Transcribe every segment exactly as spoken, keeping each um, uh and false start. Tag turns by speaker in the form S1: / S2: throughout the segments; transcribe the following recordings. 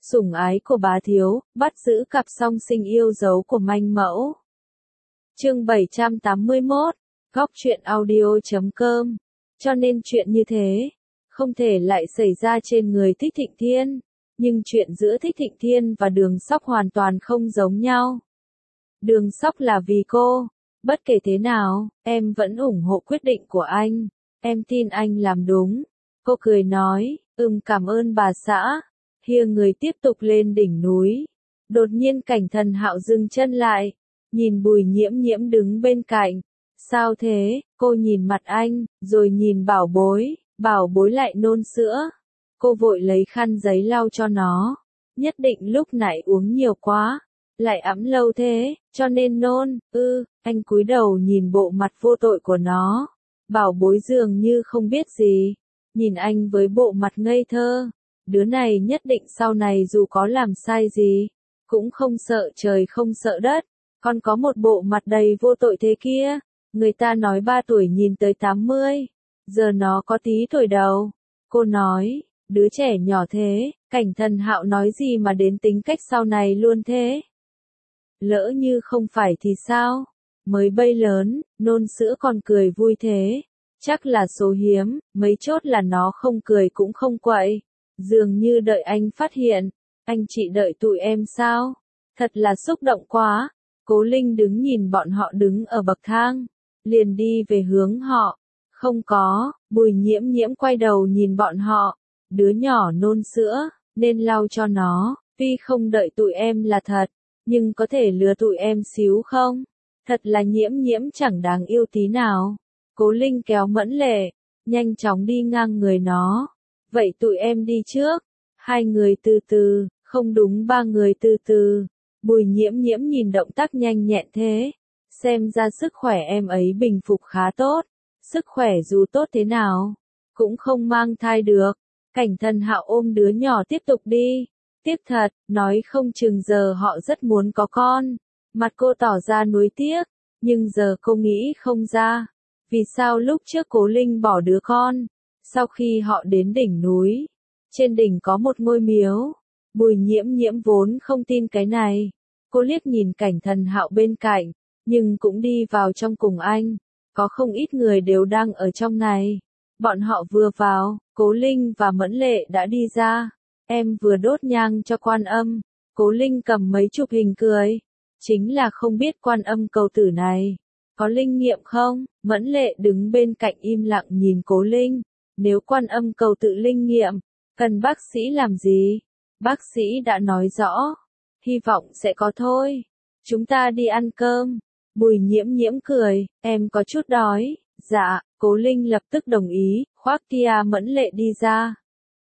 S1: sủng ái của bá thiếu, bắt giữ cặp song sinh yêu dấu của manh mẫu. Chương bảy trăm tám mươi mốt, góc truyện audio chấm com. Cho nên chuyện như thế, không thể lại xảy ra trên người Thích Thịnh Thiên, nhưng chuyện giữa Thích Thịnh Thiên và Đường Sóc hoàn toàn không giống nhau. Đường Sóc là vì cô, bất kể thế nào, em vẫn ủng hộ quyết định của anh, em tin anh làm đúng. Cô cười nói, ừm cảm ơn bà xã. Hia người tiếp tục lên đỉnh núi. Đột nhiên Cảnh Thần Hạo dừng chân lại, nhìn Bùi Nhiễm Nhiễm đứng bên cạnh. Sao thế? Cô nhìn mặt anh, rồi nhìn Bảo Bối, Bảo Bối lại nôn sữa. Cô vội lấy khăn giấy lau cho nó. Nhất định lúc nãy uống nhiều quá, lại ẵm lâu thế, cho nên nôn. Ư, anh cúi đầu nhìn bộ mặt vô tội của nó. Bảo Bối dường như không biết gì, nhìn anh với bộ mặt ngây thơ. Đứa này nhất định sau này dù có làm sai gì, cũng không sợ trời không sợ đất. Còn có một bộ mặt đầy vô tội thế kia. Người ta nói ba tuổi nhìn tới tám mươi, giờ nó có tí tuổi đầu. Cô nói, đứa trẻ nhỏ thế, Cảnh Thần Hạo nói gì mà đến tính cách sau này luôn thế. Lỡ như không phải thì sao? Mới bay lớn, nôn sữa còn cười vui thế. Chắc là số hiếm, mấy chốt là nó không cười cũng không quậy. Dường như đợi anh phát hiện. Anh chị đợi tụi em sao? Thật là xúc động quá. Cố Linh đứng nhìn bọn họ đứng ở bậc thang, liền đi về hướng họ. Không có, Bùi Nhiễm Nhiễm quay đầu nhìn bọn họ. Đứa nhỏ nôn sữa, nên lau cho nó. Tuy không đợi tụi em là thật, nhưng có thể lừa tụi em xíu không? Thật là Nhiễm Nhiễm chẳng đáng yêu tí nào. Cố Linh kéo Mẫn Lệ, nhanh chóng đi ngang người nó. Vậy tụi em đi trước. Hai người từ từ, không đúng ba người từ từ. Bùi Nhiễm Nhiễm nhìn động tác nhanh nhẹn thế. Xem ra sức khỏe em ấy bình phục khá tốt. Sức khỏe dù tốt thế nào, cũng không mang thai được. Cảnh Thần Hạo ôm đứa nhỏ tiếp tục đi. Tiếc thật, nói không chừng giờ họ rất muốn có con. Mặt cô tỏ ra nuối tiếc, nhưng giờ cô nghĩ không ra. Vì sao lúc trước Cố Linh bỏ đứa con? Sau khi họ đến đỉnh núi, trên đỉnh có một ngôi miếu. Bùi Nhiễm Nhiễm vốn không tin cái này. Cô liếc nhìn Cảnh Thần Hạo bên cạnh, nhưng cũng đi vào trong cùng anh. Có không ít người đều đang ở trong này. Bọn họ vừa vào, Cố Linh và Mẫn Lệ đã đi ra. Em vừa đốt nhang cho Quan Âm. Cố Linh cầm mấy chụp hình cười. Chính là không biết Quan Âm cầu tử này có linh nghiệm không? Mẫn Lệ đứng bên cạnh im lặng nhìn Cố Linh. Nếu Quan Âm cầu tự linh nghiệm, cần bác sĩ làm gì? Bác sĩ đã nói rõ, hy vọng sẽ có thôi. Chúng ta đi ăn cơm. Bùi Nhiễm Nhiễm cười, em có chút đói. Dạ, Cố Linh lập tức đồng ý, khoác kia Mẫn Lệ đi ra.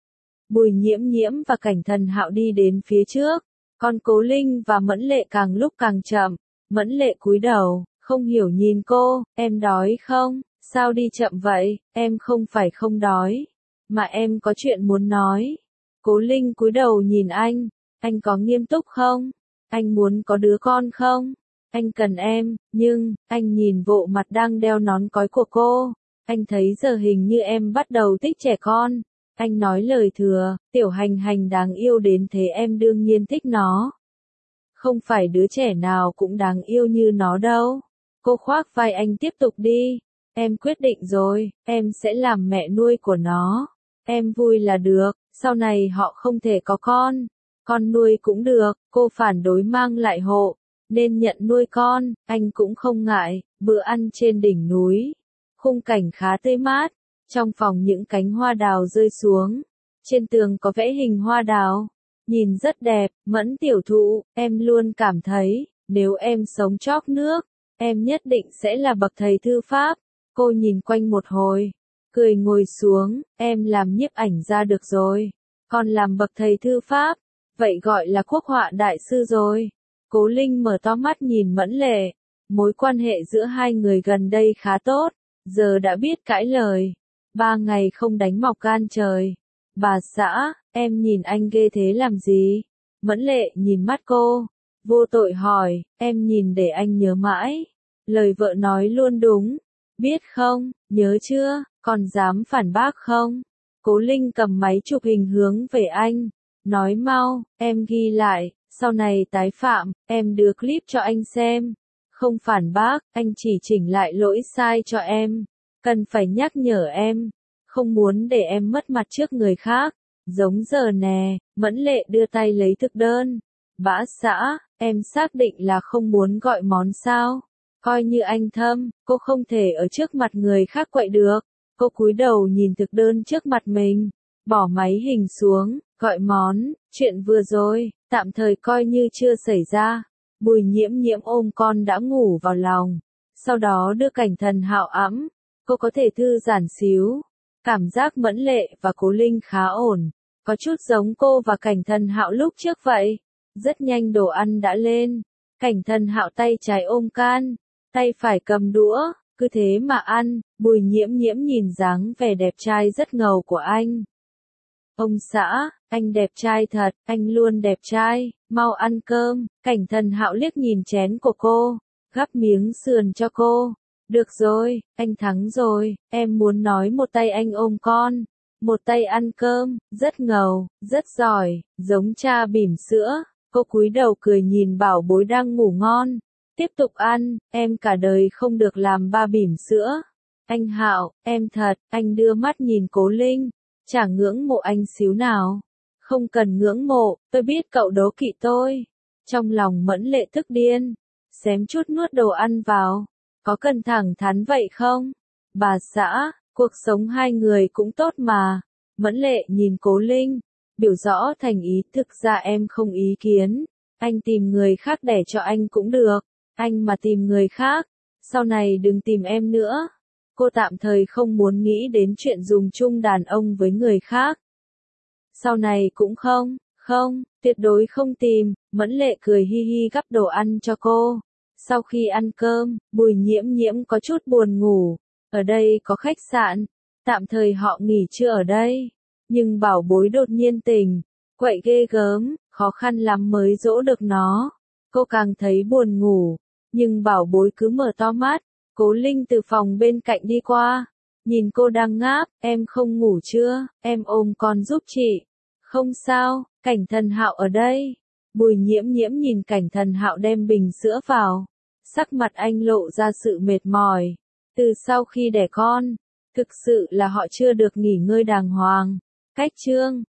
S1: Bùi Nhiễm Nhiễm và Cảnh Thần Hạo đi đến phía trước, còn Cố Linh và Mẫn Lệ càng lúc càng chậm. Mẫn Lệ cúi đầu, không hiểu nhìn cô, em đói không? Sao đi chậm vậy? Em không phải không đói, mà em có chuyện muốn nói. Cố Linh cúi đầu nhìn anh, anh có nghiêm túc không? Anh muốn có đứa con không? Anh cần em, nhưng, anh nhìn bộ mặt đang đeo nón cói của cô. Anh thấy giờ hình như em bắt đầu thích trẻ con. Anh nói lời thừa, Tiểu Hành Hành đáng yêu đến thế em đương nhiên thích nó. Không phải đứa trẻ nào cũng đáng yêu như nó đâu. Cô khoác vai anh tiếp tục đi. Em quyết định rồi, em sẽ làm mẹ nuôi của nó. Em vui là được, sau này họ không thể có con. Con nuôi cũng được, cô phản đối mang lại hộ. Nên nhận nuôi con, anh cũng không ngại. Bữa ăn trên đỉnh núi, khung cảnh khá tươi mát. Trong phòng những cánh hoa đào rơi xuống. Trên tường có vẽ hình hoa đào. Nhìn rất đẹp. Mẫn tiểu thụ, em luôn cảm thấy, nếu em sống chóp nước, em nhất định sẽ là bậc thầy thư pháp. Cô nhìn quanh một hồi, cười ngồi xuống. Em làm nhiếp ảnh ra được rồi, còn làm bậc thầy thư pháp, vậy gọi là quốc họa đại sư rồi. Cố Linh mở to mắt nhìn Mẫn Lệ. Mối quan hệ giữa hai người gần đây khá tốt, giờ đã biết cãi lời. Ba ngày không đánh mọc gan trời. Bà xã, em nhìn anh ghê thế làm gì? Mẫn Lệ nhìn mắt cô, vô tội hỏi, em nhìn để anh nhớ mãi. Lời vợ nói luôn đúng. Biết không, nhớ chưa, còn dám phản bác không? Cố Linh cầm máy chụp hình hướng về anh. Nói mau, em ghi lại, sau này tái phạm, em đưa clip cho anh xem. Không phản bác, anh chỉ chỉnh lại lỗi sai cho em. Cần phải nhắc nhở em, không muốn để em mất mặt trước người khác. Giống giờ nè, Mẫn Lệ đưa tay lấy thực đơn. Bã xã, em xác định là không muốn gọi món sao? Coi như anh Thâm, cô không thể ở trước mặt người khác quậy được. Cô cúi đầu nhìn thực đơn trước mặt mình, bỏ máy hình xuống, gọi món, chuyện vừa rồi, tạm thời coi như chưa xảy ra. Bùi Nhiễm Nhiễm ôm con đã ngủ vào lòng, sau đó đưa Cảnh Thần Hạo ẵm, cô có thể thư giãn xíu. Cảm giác Mẫn Lệ và Cố Linh khá ổn, có chút giống cô và Cảnh Thần Hạo lúc trước vậy. Rất nhanh đồ ăn đã lên, Cảnh Thần Hạo tay trái ôm can, tay phải cầm đũa, cứ thế mà ăn. Bùi Nhiễm Nhiễm nhìn dáng vẻ đẹp trai rất ngầu của anh. Ông xã, anh đẹp trai thật, anh luôn đẹp trai, mau ăn cơm. Cảnh Thần Hạo liếc nhìn chén của cô, gắp miếng sườn cho cô. Được rồi, anh thắng rồi, em muốn nói một tay anh ôm con, một tay ăn cơm, rất ngầu, rất giỏi, giống cha bỉm sữa. Cô cúi đầu cười nhìn bảo bối đang ngủ ngon. Tiếp tục ăn, em cả đời không được làm ba bỉm sữa. Anh Hạo, em thật, anh đưa mắt nhìn Cố Linh, chả ngưỡng mộ anh xíu nào. Không cần ngưỡng mộ, tôi biết cậu đố kỵ tôi. Trong lòng Mẫn Lệ tức điên, xém chút nuốt đồ ăn vào. Có cần thẳng thắn vậy không? Bà xã, cuộc sống hai người cũng tốt mà. Mẫn Lệ nhìn Cố Linh, biểu rõ thành ý, thực ra em không ý kiến. Anh tìm người khác đẻ cho anh cũng được. Anh mà tìm người khác, sau này đừng tìm em nữa. Cô tạm thời không muốn nghĩ đến chuyện dùng chung đàn ông với người khác. Sau này cũng không, không, tuyệt đối không tìm. Mẫn Lệ cười hi hi gắp đồ ăn cho cô. Sau khi ăn cơm, Bùi Nhiễm Nhiễm có chút buồn ngủ. Ở đây có khách sạn, tạm thời họ nghỉ trưa ở đây. Nhưng bảo bối đột nhiên tỉnh, quậy ghê gớm, khó khăn lắm mới dỗ được nó. Cô càng thấy buồn ngủ, nhưng bảo bối cứ mở to mắt. Cố Linh từ phòng bên cạnh đi qua, nhìn cô đang ngáp, em không ngủ chưa, em ôm con giúp chị. Không sao, Cảnh Thần Hạo ở đây. Bùi Nhiễm Nhiễm nhìn Cảnh Thần Hạo đem bình sữa vào, sắc mặt anh lộ ra sự mệt mỏi. Từ sau khi đẻ con, thực sự là họ chưa được nghỉ ngơi đàng hoàng. Cách chương